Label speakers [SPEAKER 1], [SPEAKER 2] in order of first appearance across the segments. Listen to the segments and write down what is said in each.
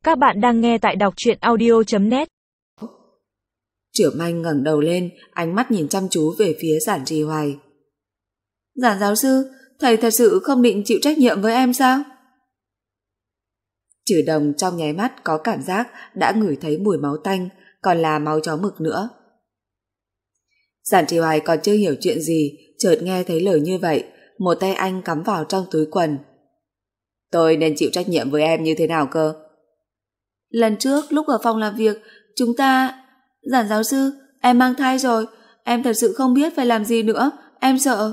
[SPEAKER 1] Các bạn đang nghe tại đọc truyện audio.net.
[SPEAKER 2] Triệu Manh ngẩng đầu lên, ánh mắt nhìn chăm chú về phía Giản Trì Hoài. Giản giáo sư, thầy thật sự không định chịu trách nhiệm với em sao? Trừ Đồng trong nháy mắt có cảm giác đã ngửi thấy mùi máu tanh, còn là máu chó mực nữa. Giản Trì Hoài còn chưa hiểu chuyện gì, chợt nghe thấy lời như vậy, một tay anh cắm vào trong túi quần. Tôi nên chịu trách nhiệm với em như thế nào cơ? Lần trước lúc ở phòng làm việc, chúng ta... Giản giáo sư, em mang thai rồi, em thật sự không biết phải làm gì nữa, em sợ.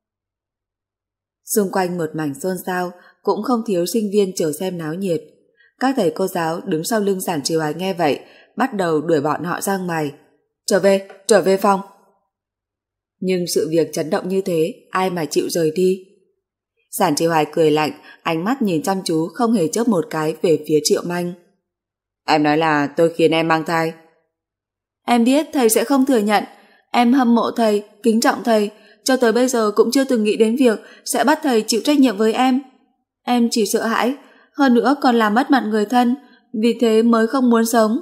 [SPEAKER 2] Xung quanh một mảnh xôn xao, cũng không thiếu sinh viên chờ xem náo nhiệt. Các thầy cô giáo đứng sau lưng Giản Trì Hoài nghe vậy, bắt đầu đuổi bọn họ ra ngoài. Trở về phòng. Nhưng sự việc chấn động như thế, ai mà chịu rời đi. Giản Trì Hoài cười lạnh, ánh mắt nhìn chăm chú không hề chớp một cái về phía Triệu Manh. Em nói là tôi khiến em mang thai. Em biết thầy sẽ không thừa nhận. Em hâm mộ thầy, kính trọng thầy, cho tới bây giờ cũng chưa từng nghĩ đến việc sẽ bắt thầy chịu trách nhiệm với em. Em chỉ sợ hãi, hơn nữa còn làm mất mặt người thân, vì thế mới không muốn sống.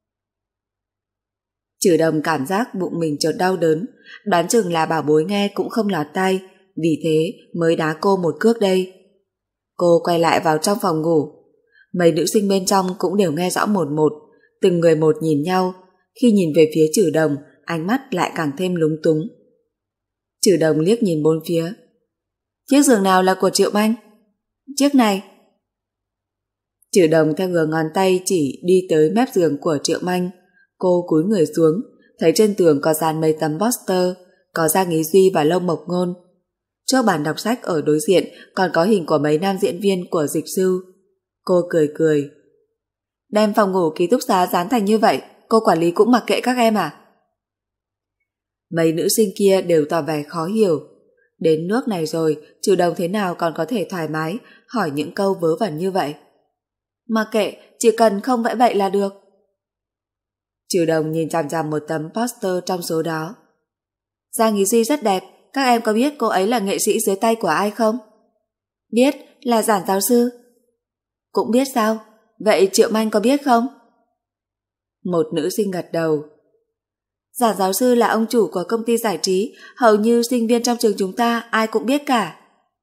[SPEAKER 2] Trừ Đồng cảm giác bụng mình chợt đau đớn, đoán chừng là bảo bối nghe cũng không lọt tai, vì thế mới đá cô một cước đây. Cô quay lại vào trong phòng ngủ. Mấy nữ sinh bên trong cũng đều nghe rõ một một, từng người một nhìn nhau. Khi nhìn về phía Trừ Đồng, ánh mắt lại càng thêm lúng túng. Trừ Đồng liếc nhìn bốn phía. Chiếc giường nào là của Triệu Manh? Chiếc này. Trừ Đồng theo hướng ngón tay chỉ đi tới mép giường của Triệu Manh. Cô cúi người xuống, thấy trên tường có dán mấy tấm poster, có Giang Ý Duy và Lâm Mộc Ngôn. Trước bàn đọc sách ở đối diện còn có hình của mấy nam diễn viên của Dịch Sư. Cô cười cười. Đem phòng ngủ ký túc xá dán thành như vậy, cô quản lý cũng mặc kệ các em à? Mấy nữ sinh kia đều tỏ vẻ khó hiểu. Đến nước này rồi, Trừ Đồng thế nào còn có thể thoải mái hỏi những câu vớ vẩn như vậy? Mặc kệ, chỉ cần không vẽ bậy là được. Trừ Đồng nhìn chằm chằm một tấm poster trong số đó. Giang Ý Duy rất đẹp, các em có biết cô ấy là nghệ sĩ dưới tay của ai không? Biết, là Giản giáo sư. Cũng biết sao? Vậy Triệu Manh có biết không? Một nữ sinh gật đầu. Giản giáo sư là ông chủ của công ty giải trí, hầu như sinh viên trong trường chúng ta ai cũng biết cả.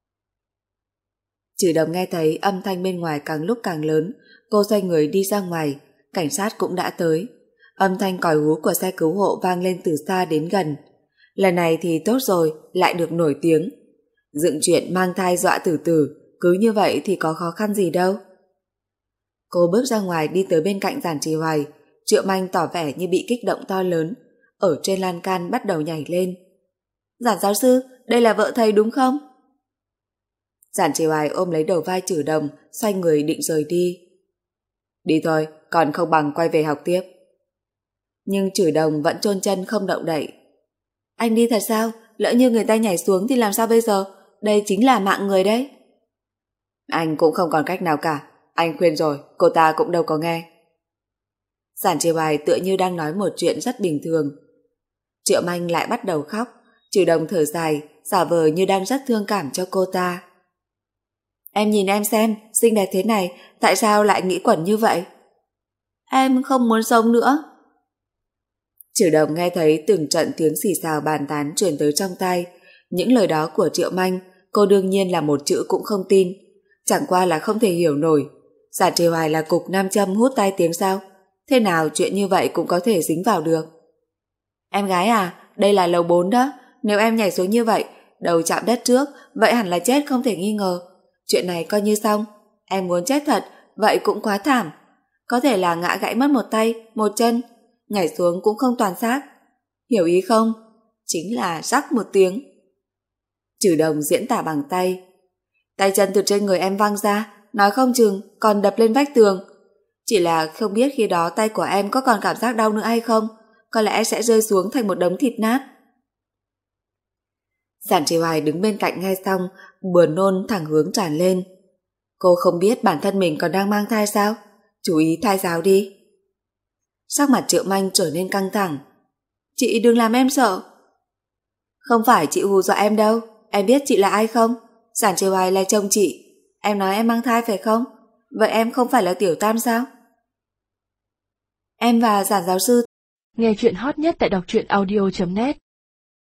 [SPEAKER 2] Trừ Đồng nghe thấy âm thanh bên ngoài càng lúc càng lớn, cô xoay người đi ra ngoài, cảnh sát cũng đã tới. Âm thanh còi hú của xe cứu hộ vang lên từ xa đến gần. Lần này thì tốt rồi, lại được nổi tiếng. Dựng chuyện mang thai dọa tử tử, cứ như vậy thì có khó khăn gì đâu. Cô bước ra ngoài đi tới bên cạnh Giản Trì Hoài. Triệu Manh tỏ vẻ như bị kích động to lớn, ở trên lan can bắt đầu nhảy lên. Giản giáo sư, đây là vợ thầy đúng không? Giản Trì Hoài ôm lấy đầu vai Trừ Đồng, xoay người định rời đi. Đi thôi, còn không bằng quay về học tiếp. Nhưng Trừ Đồng vẫn chôn chân không động đậy. Anh đi thật sao? Lỡ như người ta nhảy xuống thì làm sao bây giờ? Đây chính là mạng người đấy. Anh cũng không còn cách nào cả. Anh khuyên rồi, cô ta cũng đâu có nghe. Giản Trì Hoài tựa như đang nói một chuyện rất bình thường. Triệu Manh lại bắt đầu khóc. Trừ Đồng thở dài, giả vờ như đang rất thương cảm cho cô ta. Em nhìn em xem, xinh đẹp thế này, tại sao lại nghĩ quẩn như vậy? Em không muốn sống nữa. Trừ Đồng nghe thấy từng trận tiếng xì xào bàn tán truyền tới trong tai. Những lời đó của Triệu Manh, cô đương nhiên là một chữ cũng không tin. Chẳng qua là không thể hiểu nổi. Giản Trì Hoài là cục nam châm hút tai tiếng sao? Thế nào chuyện như vậy cũng có thể dính vào được? Em gái à, đây là lầu 4 đó. Nếu em nhảy xuống như vậy, đầu chạm đất trước, vậy hẳn là chết không thể nghi ngờ. Chuyện này coi như xong. Em muốn chết thật, vậy cũng quá thảm. Có thể là ngã gãy mất một tay, một chân. Nhảy xuống cũng không toàn xác. Hiểu ý không? Chính là rắc một tiếng. Trừ Đồng diễn tả bằng tay. Tay chân từ trên người em văng ra, nói không chừng còn đập lên vách tường. Chỉ là không biết khi đó tay của em có còn cảm giác đau nữa hay không, có lẽ sẽ rơi xuống thành một đống thịt nát. Giản Trì Hoài đứng bên cạnh nghe xong, buồn nôn thẳng hướng tràn lên. Cô không biết bản thân mình còn đang mang thai sao? Chú ý thai giáo đi. Sắc mặt Triệu Manh trở nên căng thẳng. Chị đừng làm em sợ. Không phải chị hù dọa em đâu. Em biết chị là ai không? Giản Trì Hoài là chồng chị. Em nói em mang thai phải không? Vậy em không phải là Tiểu Tam sao? em và Giản giáo sư.
[SPEAKER 1] Nghe chuyện hot nhất tại đọc truyện audio.net